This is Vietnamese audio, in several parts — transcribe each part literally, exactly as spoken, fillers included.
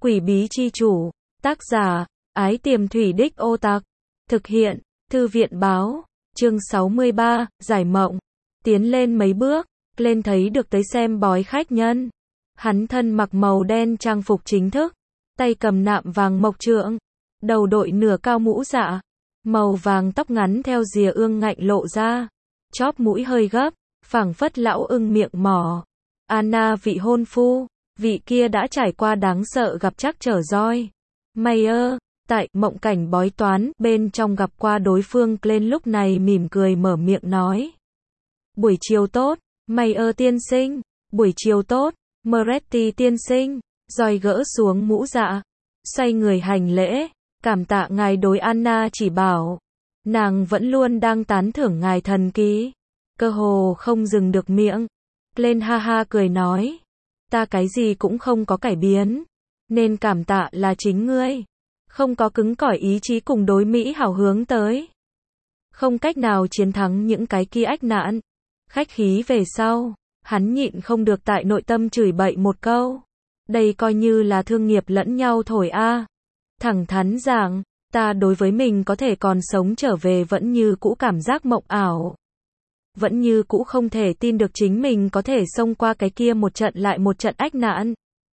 Quỷ bí chi chủ, tác giả, Ái Tiềm Thủy Đích Ô Tặc, thực hiện, Thư viện báo, chương sáu mươi ba, giải mộng. Tiến lên mấy bước, lên thấy được tới xem bói khách nhân. Hắn thân mặc màu đen trang phục chính thức, tay cầm nạm vàng mộc trượng, đầu đội nửa cao mũ dạ, màu vàng tóc ngắn theo rìa ương ngạnh lộ ra, chóp mũi hơi gấp, phảng phất lão ưng miệng mỏ. Anna vị hôn phu, vị kia đã trải qua đáng sợ gặp trắc trở roi. Mayer, tại mộng cảnh bói toán bên trong gặp qua đối phương. Lên lúc này mỉm cười mở miệng nói. Buổi chiều tốt, Mayer tiên sinh. Buổi chiều tốt, Moretti tiên sinh. Roi gỡ xuống mũ dạ, xoay người hành lễ, cảm tạ ngài đối Anna chỉ bảo. Nàng vẫn luôn đang tán thưởng ngài thần ký, cơ hồ không dừng được miệng. Lên ha ha cười nói, ta cái gì cũng không có cải biến, nên cảm tạ là chính ngươi. Không có cứng cỏi ý chí cùng đối Mỹ hào hướng tới, không cách nào chiến thắng những cái kia ách nạn. Khách khí về sau, hắn nhịn không được tại nội tâm chửi bậy một câu. Đây coi như là thương nghiệp lẫn nhau thổi a. Thẳng thắn rằng, ta đối với mình có thể còn sống trở về vẫn như cũ cảm giác mộng ảo. Vẫn như cũ không thể tin được chính mình có thể xông qua cái kia một trận lại một trận ách nạn.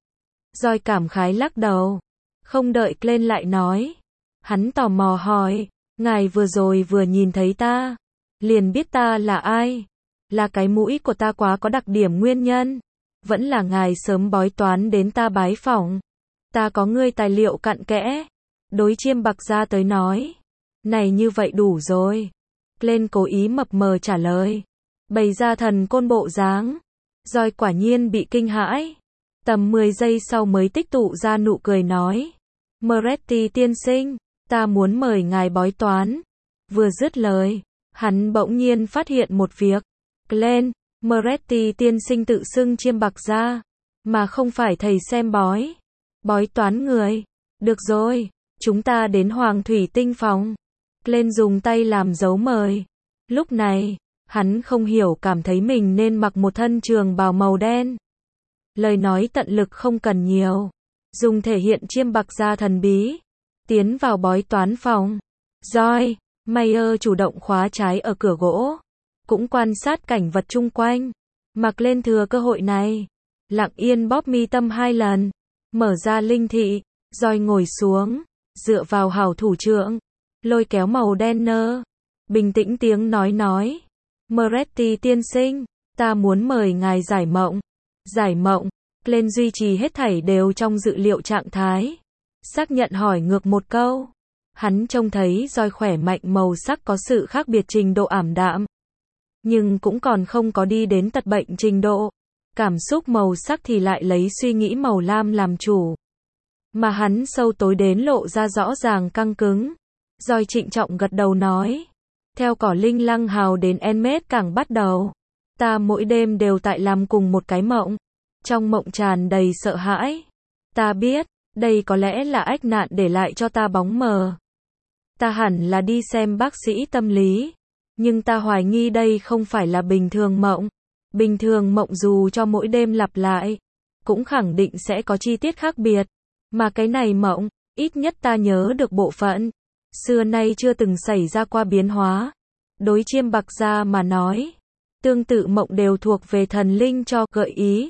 Roi cảm khái lắc đầu, không đợi lên lại nói. Hắn tò mò hỏi, ngài vừa rồi vừa nhìn thấy ta, liền biết ta là ai? Là cái mũi của ta quá có đặc điểm nguyên nhân? Vẫn là ngài sớm bói toán đến ta bái phỏng? Ta có ngươi tài liệu cặn kẽ. Đối Chiêm Bạc Gia tới nói, này như vậy đủ rồi. Lên cố ý mập mờ trả lời, bày ra thần côn bộ dáng. Roi quả nhiên bị kinh hãi, tầm mười giây sau mới tích tụ ra nụ cười nói, Moretti tiên sinh, ta muốn mời ngài bói toán. Vừa dứt lời, hắn bỗng nhiên phát hiện một việc. Lên, Moretti tiên sinh tự xưng Chiêm Bạc Gia, mà không phải thầy xem bói. Bói toán người. Được rồi, chúng ta đến Hoàng Thủy Tinh phòng. Lên dùng tay làm dấu mời. Lúc này, hắn không hiểu cảm thấy mình nên mặc một thân trường bào màu đen. Lời nói tận lực không cần nhiều, dùng thể hiện Chiêm Bạc Gia thần bí. Tiến vào bói toán phòng. Roi, Mayer chủ động khóa trái ở cửa gỗ, cũng quan sát cảnh vật chung quanh. Mặc lên thừa cơ hội này, lặng yên bóp mi tâm hai lần, mở ra linh thị. Roi ngồi xuống, dựa vào hảo thủ trượng, lôi kéo màu đen nơ, bình tĩnh tiếng nói nói, Moretti tiên sinh, ta muốn mời ngài giải mộng. Giải mộng. Lên duy trì hết thảy đều trong dự liệu trạng thái, xác nhận hỏi ngược một câu. Hắn trông thấy roi khỏe mạnh màu sắc có sự khác biệt trình độ ảm đạm, nhưng cũng còn không có đi đến tật bệnh trình độ. Cảm xúc màu sắc thì lại lấy suy nghĩ màu lam làm chủ, mà hắn sâu tối đến lộ ra rõ ràng căng cứng. Roi trịnh trọng gật đầu nói, theo cỏ linh lăng hào đến Enmed càng bắt đầu, ta mỗi đêm đều tại làm cùng một cái mộng. Trong mộng tràn đầy sợ hãi. Ta biết, đây có lẽ là ách nạn để lại cho ta bóng mờ. Ta hẳn là đi xem bác sĩ tâm lý, nhưng ta hoài nghi đây không phải là bình thường mộng. Bình thường mộng dù cho mỗi đêm lặp lại, cũng khẳng định sẽ có chi tiết khác biệt. Mà cái này mộng, ít nhất ta nhớ được bộ phận, xưa nay chưa từng xảy ra qua biến hóa. Đối Chiêm Bạc Gia mà nói, tương tự mộng đều thuộc về thần linh cho gợi ý.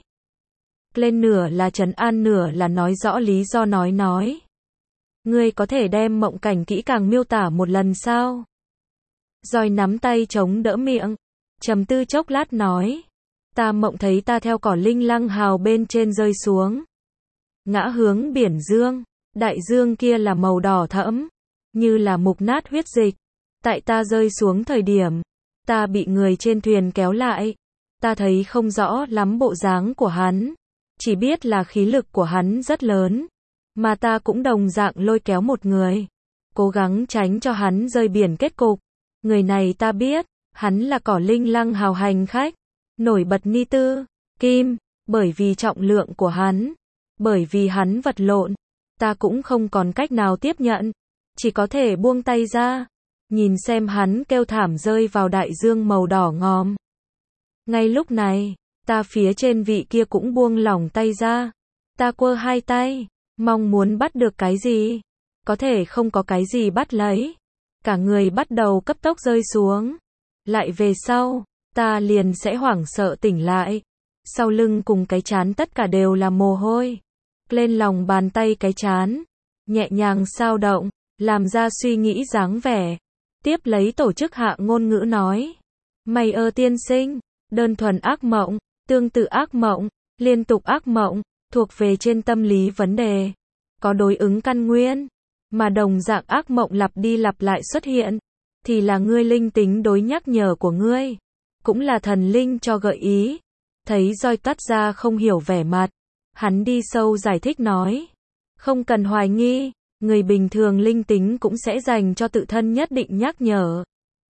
Lên nửa là trấn an nửa là nói rõ lý do nói nói. Ngươi có thể đem mộng cảnh kỹ càng miêu tả một lần sao? Roi nắm tay chống đỡ miệng, trầm tư chốc lát nói. Ta mộng thấy ta theo cỏ linh lăng hào bên trên rơi xuống, ngã hướng biển dương. Đại dương kia là màu đỏ thẫm, như là mục nát huyết dịch. Tại ta rơi xuống thời điểm, ta bị người trên thuyền kéo lại. Ta thấy không rõ lắm bộ dáng của hắn, chỉ biết là khí lực của hắn rất lớn, mà ta cũng đồng dạng lôi kéo một người, cố gắng tránh cho hắn rơi biển kết cục. Người này ta biết, hắn là cỏ linh lăng hào hành khách, nổi bật ni tư, kim, bởi vì trọng lượng của hắn, bởi vì hắn vật lộn, ta cũng không còn cách nào tiếp nhận, chỉ có thể buông tay ra, nhìn xem hắn kêu thảm rơi vào đại dương màu đỏ ngòm. Ngay lúc này, ta phía trên vị kia cũng buông lỏng tay ra. Ta quơ hai tay, Mong muốn bắt được cái gì? Có thể không có cái gì bắt lấy. Cả người bắt đầu cấp tốc rơi xuống. Lại về sau, ta liền sẽ hoảng sợ tỉnh lại. Sau lưng cùng cái trán tất cả đều là mồ hôi. Lên lòng bàn tay cái trán, nhẹ nhàng sao động, làm ra suy nghĩ dáng vẻ. Tiếp lấy tổ chức hạ ngôn ngữ nói. Mày ơ tiên sinh, đơn thuần ác mộng, tương tự ác mộng, liên tục ác mộng, thuộc về trên tâm lý vấn đề. Có đối ứng căn nguyên, mà đồng dạng ác mộng lặp đi lặp lại xuất hiện, thì là ngươi linh tính đối nhắc nhở của ngươi. Cũng là thần linh cho gợi ý. Thấy roi toát ra không hiểu vẻ mặt. Hắn đi sâu giải thích nói. Không cần hoài nghi, người bình thường linh tính cũng sẽ dành cho tự thân nhất định nhắc nhở.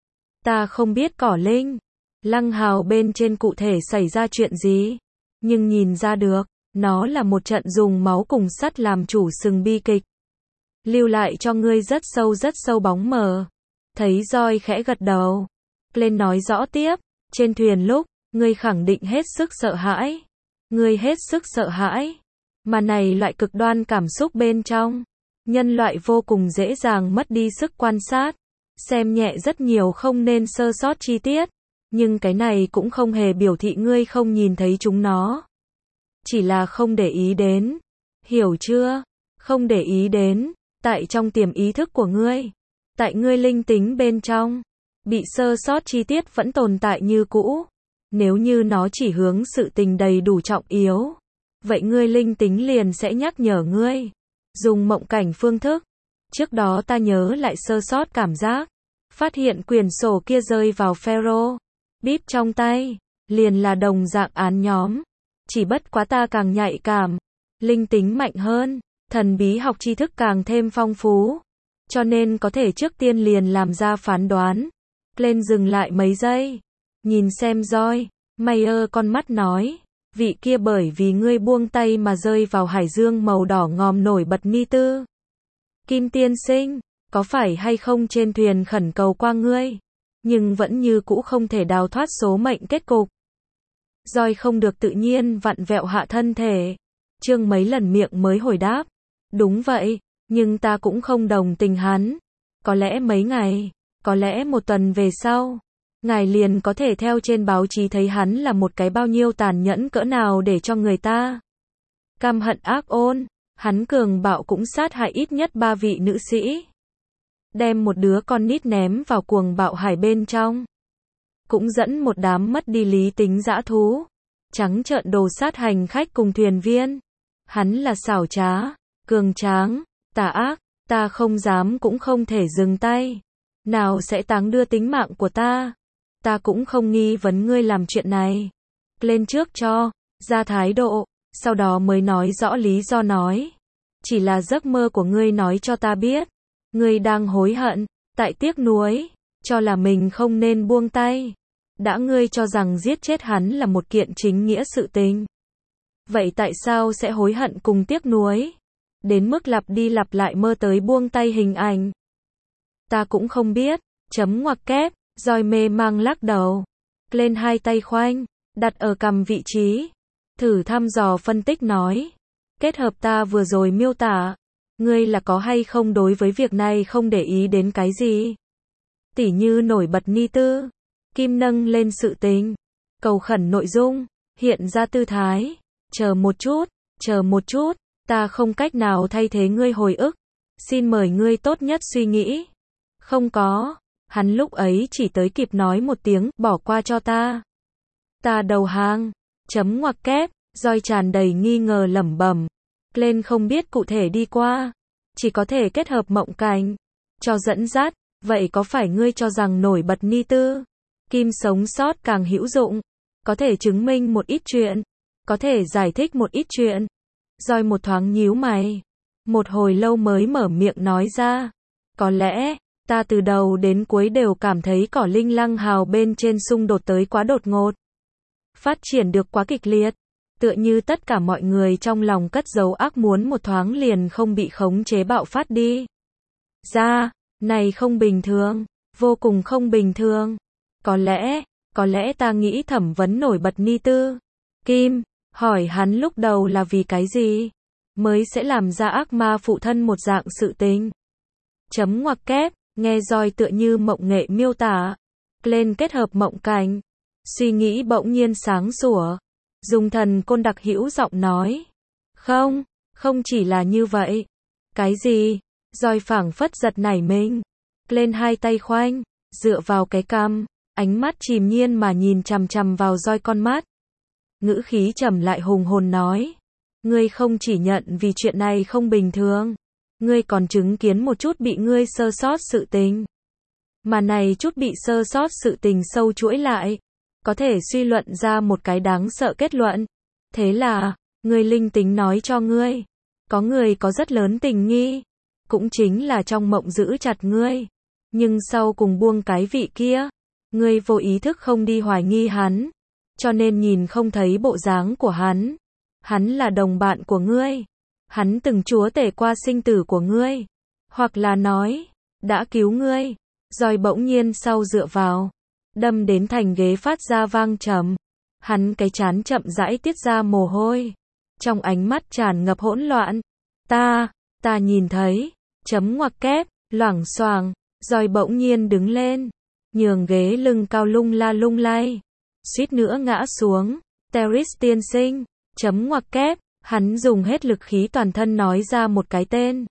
Ta không biết cỏ linh, Lăng Hào bên trên cụ thể xảy ra chuyện gì, nhưng nhìn ra được, nó là một trận dùng máu cùng sắt làm chủ sừng bi kịch. Lưu lại cho ngươi rất sâu rất sâu bóng mờ. Thấy roi khẽ gật đầu. Lên nói rõ tiếp, trên thuyền lúc, ngươi khẳng định hết sức sợ hãi. Ngươi hết sức sợ hãi. Mà này loại cực đoan cảm xúc bên trong. Nhân loại vô cùng dễ dàng mất đi sức quan sát. Xem nhẹ rất nhiều không nên sơ sót chi tiết. Nhưng cái này cũng không hề biểu thị ngươi không nhìn thấy chúng nó. Chỉ là không để ý đến. Hiểu chưa? Không để ý đến. Tại trong tiềm ý thức của ngươi. Tại ngươi linh tính bên trong. Bị sơ sót chi tiết vẫn tồn tại như cũ. Nếu như nó chỉ hướng sự tình đầy đủ trọng yếu. Vậy ngươi linh tính liền sẽ nhắc nhở ngươi. Dùng mộng cảnh phương thức. Trước đó ta nhớ lại sơ sót cảm giác. Phát hiện quyển sổ kia rơi vào Pharaoh. Bíp trong tay. Liền là đồng dạng án nhóm. Chỉ bất quá ta càng nhạy cảm. Linh tính mạnh hơn. Thần bí học tri thức càng thêm phong phú. Cho nên có thể trước tiên liền làm ra phán đoán. Lên dừng lại mấy giây. Nhìn xem roi. Mayer con mắt nói. Vị kia bởi vì ngươi buông tay mà rơi vào hải dương màu đỏ ngòm nổi bật ni tư. Kim tiên sinh, có phải hay không trên thuyền khẩn cầu qua ngươi? Nhưng vẫn như cũ không thể đào thoát số mệnh kết cục. Roi không được tự nhiên vặn vẹo hạ thân thể. Trương mấy lần miệng mới hồi đáp. Đúng vậy, nhưng ta cũng không đồng tình hắn. Có lẽ mấy ngày, có lẽ một tuần về sau, ngài liền có thể theo trên báo chí thấy hắn là một cái bao nhiêu tàn nhẫn cỡ nào để cho người ta căm hận ác ôn. Hắn cường bạo cũng sát hại ít nhất ba vị nữ sĩ. Đem một đứa con nít ném vào cuồng bạo hải bên trong. Cũng dẫn một đám mất đi lý tính dã thú. Trắng trợn đồ sát hành khách cùng thuyền viên. Hắn là xảo trá, cường tráng, tà ác, ta không dám cũng không thể dừng tay. Nào sẽ táng đưa tính mạng của ta. Ta cũng không nghi vấn ngươi làm chuyện này. Lên trước cho, ra thái độ, sau đó mới nói rõ lý do nói. Chỉ là giấc mơ của ngươi nói cho ta biết. Ngươi đang hối hận, tại tiếc nuối, cho là mình không nên buông tay. Đã ngươi cho rằng giết chết hắn là một kiện chính nghĩa sự tình. Vậy tại sao sẽ hối hận cùng tiếc nuối? Đến mức lặp đi lặp lại mơ tới buông tay hình ảnh. Ta cũng không biết, chấm ngoặc kép, roi mê mang lắc đầu. Lên hai tay khoanh, đặt ở cằm vị trí. Thử thăm dò phân tích nói. Kết hợp ta vừa rồi miêu tả. Ngươi là có hay không đối với việc này không để ý đến cái gì? Tỉ như nổi bật ni tư. Kim nâng lên sự tình. Cầu khẩn nội dung. Hiện ra tư thái. Chờ một chút, chờ một chút. Ta không cách nào thay thế ngươi hồi ức. Xin mời ngươi tốt nhất suy nghĩ. Không có. Hắn lúc ấy chỉ tới kịp nói một tiếng, bỏ qua cho ta. Ta đầu hàng. Chấm ngoặc kép, roi tràn đầy nghi ngờ lẩm bẩm. Lên không biết cụ thể đi qua. Chỉ có thể kết hợp mộng cảnh. Cho dẫn dắt, vậy có phải ngươi cho rằng nổi bật ni tư? Kim sống sót càng hữu dụng. Có thể chứng minh một ít chuyện. Có thể giải thích một ít chuyện. Roi một thoáng nhíu mày. Một hồi lâu mới mở miệng nói ra. Có lẽ, ta từ đầu đến cuối đều cảm thấy cỏ linh Lăng Hào bên trên xung đột tới quá đột ngột. Phát triển được quá kịch liệt. Tựa như tất cả mọi người trong lòng cất giấu ác muốn một thoáng liền không bị khống chế bạo phát đi. Ra, này không bình thường. Vô cùng không bình thường. Có lẽ, có lẽ ta nghĩ thẩm vấn nổi bật ni tư. Kim, hỏi hắn lúc đầu là vì cái gì? mới sẽ làm ra ác ma phụ thân một dạng sự tình. Chấm ngoặc kép, nghe roi tựa như mộng nghệ miêu tả. Lên kết hợp mộng cảnh. Suy nghĩ bỗng nhiên sáng sủa. Dùng thần côn đặc hữu giọng nói. Không, không chỉ là như vậy. Cái gì? Roi phảng phất giật nảy mình. Lên hai tay khoanh, dựa vào cái cằm, ánh mắt chìm nhiên mà nhìn chằm chằm vào roi con mắt. Ngữ khí trầm lại hùng hồn nói. Ngươi không chỉ nhận vì chuyện này không bình thường. Ngươi còn chứng kiến một chút bị ngươi sơ sót sự tình. Mà này chút bị sơ sót sự tình sâu chuỗi lại. Có thể suy luận ra một cái đáng sợ kết luận. Thế là, ngươi linh tính nói cho ngươi. Có người có rất lớn tình nghi. Cũng chính là trong mộng giữ chặt ngươi. Nhưng sau cùng buông cái vị kia. Ngươi vô ý thức không đi hoài nghi hắn. Cho nên nhìn không thấy bộ dáng của hắn. Hắn là đồng bạn của ngươi. Hắn từng chúa tể qua sinh tử của ngươi. Hoặc là nói, đã cứu ngươi. Rồi bỗng nhiên sau dựa vào. Đâm đến thành ghế phát ra vang trầm. Hắn cái trán chậm rãi tiết ra mồ hôi. Trong ánh mắt tràn ngập hỗn loạn. Ta, ta nhìn thấy. Chấm ngoặc kép, loảng xoảng. Rồi bỗng nhiên đứng lên. Nhường ghế lưng cao lung la lung lay. Suýt nữa ngã xuống. Teris tiên sinh. Chấm ngoặc kép. Hắn dùng hết lực khí toàn thân nói ra một cái tên.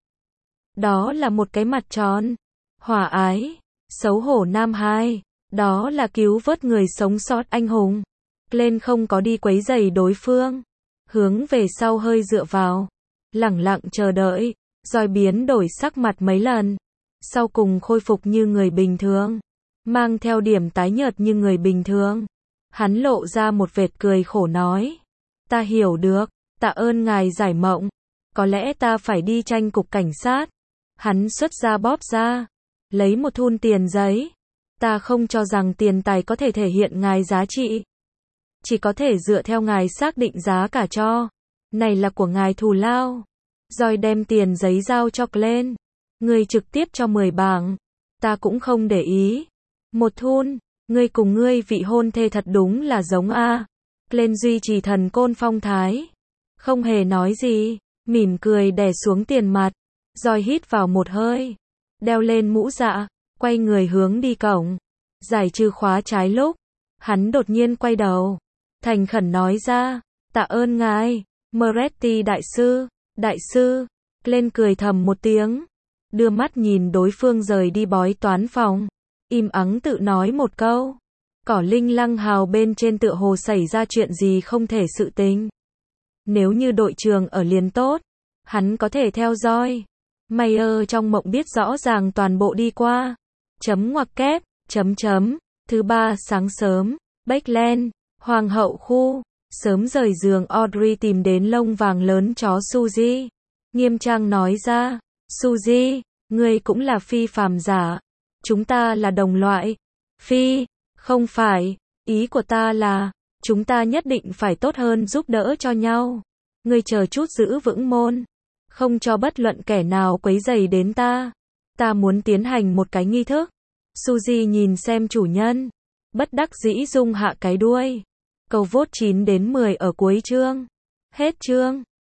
Đó là một cái mặt tròn. Hòa ái. Xấu hổ nam hai. Đó là cứu vớt người sống sót anh hùng. Lên không có đi quấy rầy đối phương. Hướng về sau hơi dựa vào. Lẳng lặng chờ đợi. Rồi biến đổi sắc mặt mấy lần. Sau cùng khôi phục như người bình thường. Mang theo điểm tái nhợt như người bình thường. Hắn lộ ra một vệt cười khổ nói. Ta hiểu được. Tạ ơn ngài giải mộng. Có lẽ ta phải đi tranh cục cảnh sát. Hắn xuất ra bóp ra. Lấy một thun tiền giấy. Ta không cho rằng tiền tài có thể thể hiện ngài giá trị. Chỉ có thể dựa theo ngài xác định giá cả cho. Này là của ngài thù lao. Rồi đem tiền giấy giao cho Glenn. Ngươi trực tiếp cho mười bảng. Ta cũng không để ý. Một thun. Ngươi cùng ngươi vị hôn thê thật đúng là giống a. Glenn duy trì thần côn phong thái. Không hề nói gì. Mỉm cười đè xuống tiền mặt. Rồi hít vào một hơi. Đeo lên mũ dạ. Quay người hướng đi cổng. Giải trừ khóa trái lúc. Hắn đột nhiên quay đầu. Thành khẩn nói ra. Tạ ơn ngài. Moretti đại sư. Đại sư. Lên cười thầm một tiếng. Đưa mắt nhìn đối phương rời đi bói toán phòng. Im ắng tự nói một câu. Cỏ linh lăng hào bên trên tựa hồ xảy ra chuyện gì không thể sự tình. Nếu như đội trường ở liền tốt. Hắn có thể theo dõi. Mayer trong mộng biết rõ ràng toàn bộ đi qua. Chấm ngoặc kép, chấm chấm. Thứ ba sáng sớm. Bakeland, Hoàng hậu khu. Sớm rời giường Audrey tìm đến lông vàng lớn chó Suzy. Nghiêm trang nói ra. Suzy, ngươi cũng là phi phàm giả. Chúng ta là đồng loại. Phi, không phải. Ý của ta là, chúng ta nhất định phải tốt hơn giúp đỡ cho nhau. Ngươi chờ chút giữ vững môn. Không cho bất luận kẻ nào quấy rầy đến ta. Ta muốn tiến hành một cái nghi thức. Suzy nhìn xem chủ nhân. Bất đắc dĩ rung hạ cái đuôi. Câu vote chín đến mười ở cuối chương. Hết chương.